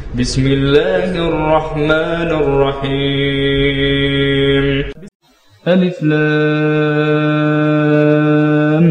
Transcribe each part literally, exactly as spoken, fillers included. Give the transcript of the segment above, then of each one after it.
بسم الله الرحمن الرحيم. ألف لام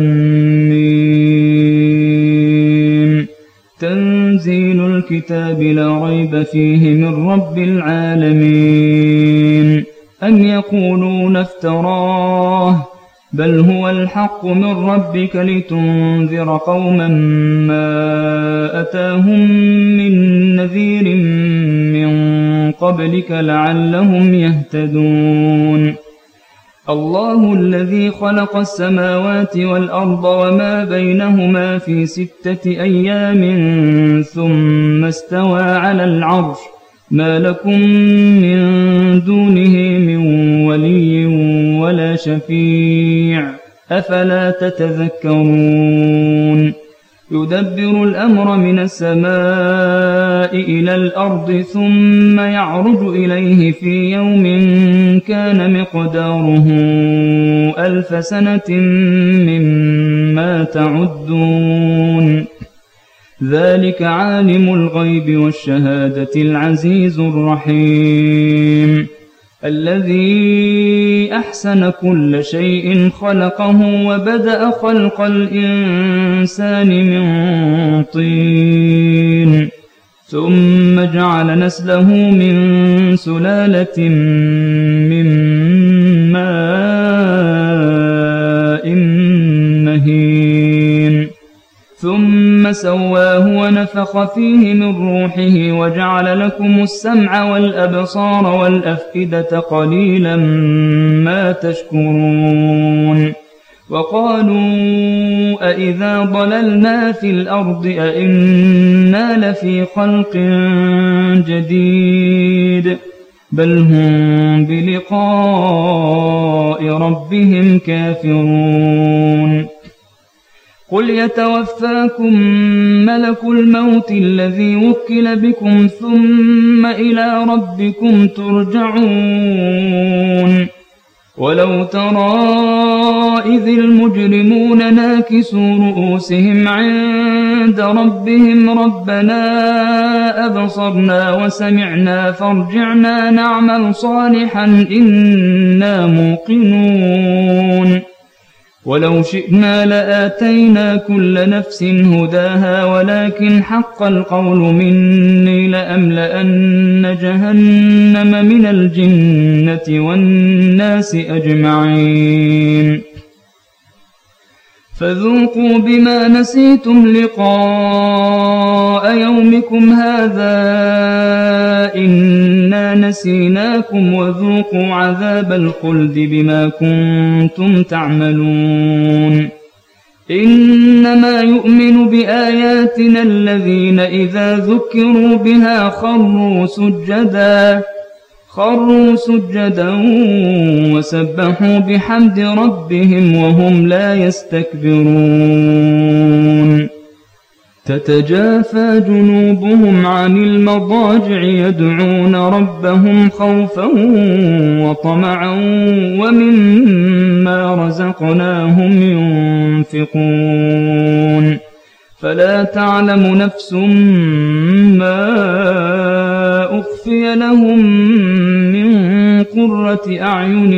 ميم. تنزيل الكتاب لا ريب فيه من رب العالمين. أم يقولون افتراه بل هو الحق من ربك لتنذر قوما ما أتاهم من نذير من قبلك لعلهم يهتدون. الله الذي خلق السماوات والأرض وما بينهما في ستة أيام ثم استوى على العرش ما لكم من دونه من ولي ولا شفيع أفلا تتذكرون. يدبر الأمر من السماء إلى الأرض ثم يعرج إليه في يوم كان مقداره ألف سنة مما تعدون. ذلك عالم الغيب والشهادة العزيز الرحيم. الذي أحسن كل شيء خلقه وبدأ خلق الإنسان من طين ثم جعل نسله من سلالة من ماء مهين ثم سواه ونفخ فيه من روحه وجعل لكم السمع والأبصار والأفئدة قليلا ما تشكرون. وقالوا أإذا ضللنا في الأرض أإنا لفي خلق جديد بل هم بلقاء ربهم كافرون. قل يتوفاكم ملك الموت الذي وكل بكم ثم إلى ربكم ترجعون. ولو ترى إذ المجرمون ناكسوا رؤوسهم عند ربهم ربنا أبصرنا وسمعنا فارجعنا نعمل صالحا إنا موقنون. ولو شئنا لآتينا كل نفس هداها ولكن حق القول مني لأملأن جهنم من الجنة والناس أجمعين. فذوقوا بما نسيتم لقاء يومكم هذا إنا نسيناكم وذوقوا عذاب الخلد بما كنتم تعملون. إنما يؤمن بآياتنا الذين إذا ذكروا بها خروا سجدا خروا سجدا وسبحوا بحمد ربهم وهم لا يستكبرون. تتجافى جنوبهم عن المضاجع يدعون ربهم خوفا وطمعا ومما رزقناهم ينفقون. فلا تعلم نفس ما أخفي لهم من قرة أعين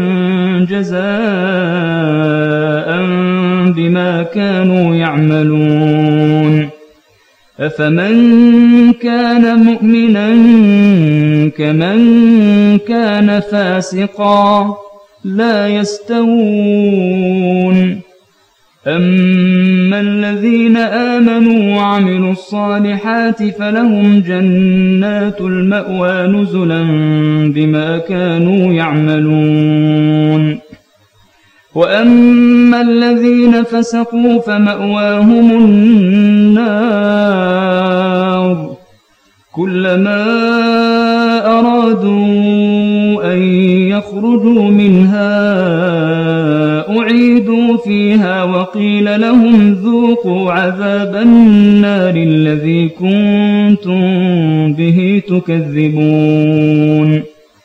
جزاء بما كانوا يعملون. أفمن كان مؤمنا كمن كان فاسقا لا يستوون. أما الذين آمنوا وعملوا الصالحات فلهم جنات المأوى نزلا بما كانوا يعملون. وأما الذين فسقوا فمأواهم النار كلما أرادوا أن يخرجوا منها أعيدوا فيها وقيل لهم ذوقوا عذاب النار الذي كنتم به تكذبون.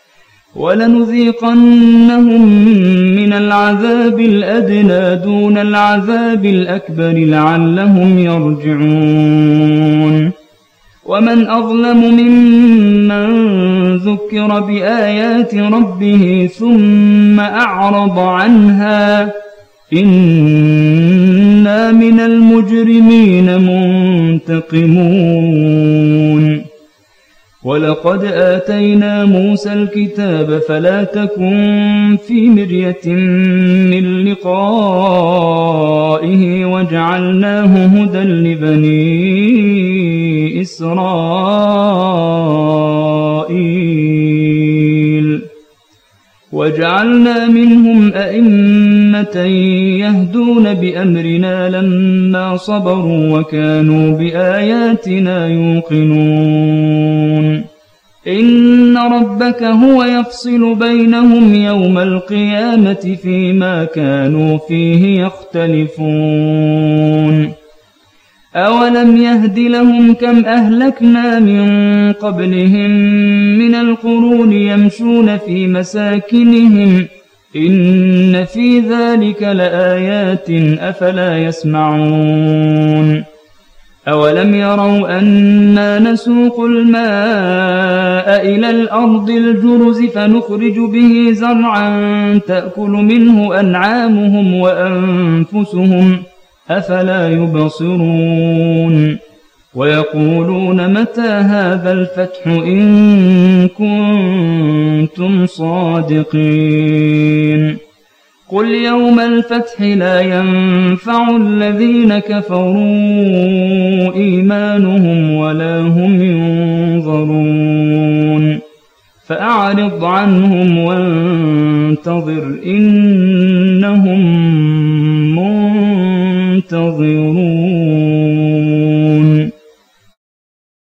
ولنذيقنهم من العذاب الأدنى دون العذاب الأكبر لعلهم يرجعون. ومن أظلم ممن ذكر بآيات ربه ثم أعرض عنها إنا من المجرمين منتقمون ولقد آتينا موسى الكتاب فلا تكن في مرية من لقائه وجعلناه هدى لبني إسرائيل وجعلنا منهم أئمة يهدون بأمرنا لما صبروا وكانوا بآياتنا يوقنون إن ربك هو يفصل بينهم يوم القيامة فيما كانوا فيه يختلفون أولم يهد لهم كم أهلكنا من قبلهم من القرون يمشون في مساكنهم إن في ذلك لآيات أفلا يسمعون أولم يروا أنا نسوق الماء إلى الأرض الجرز فنخرج به زرعا تأكل منه أنعامهم وأنفسهم أفلا يبصرون ويقولون متى هذا الفتح إن كنتم صادقين قل يوم الفتح لا ينفع الذين كفروا إيمانهم ولا هم ينظرون فأعرض عنهم وانتظر إنهم منتظرون